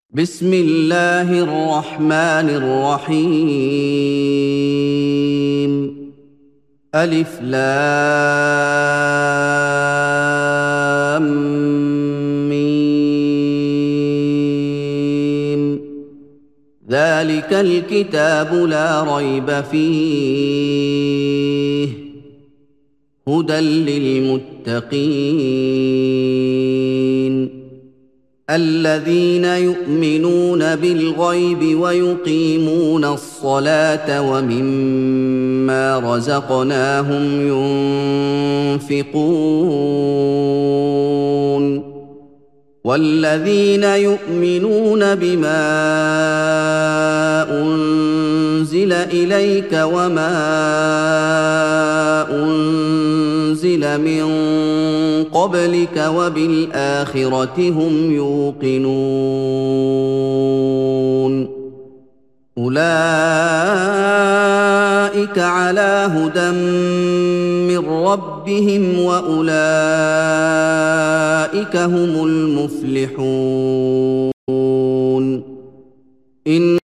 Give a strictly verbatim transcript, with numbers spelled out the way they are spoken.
بسم الله الرحمن الرحيم ألف لام ميم ذلك الكتاب لا ريب فيه هدى للمتقين الذين يؤمنون بالغيب ويقيمون الصلاة ومما رزقناهم ينفقون والذين يؤمنون بما أنزل إليك وما أنزل من قبلك وبالآخرة هم يوقنون أولئك على هدى من ربهم وأولئك هم المفلحون.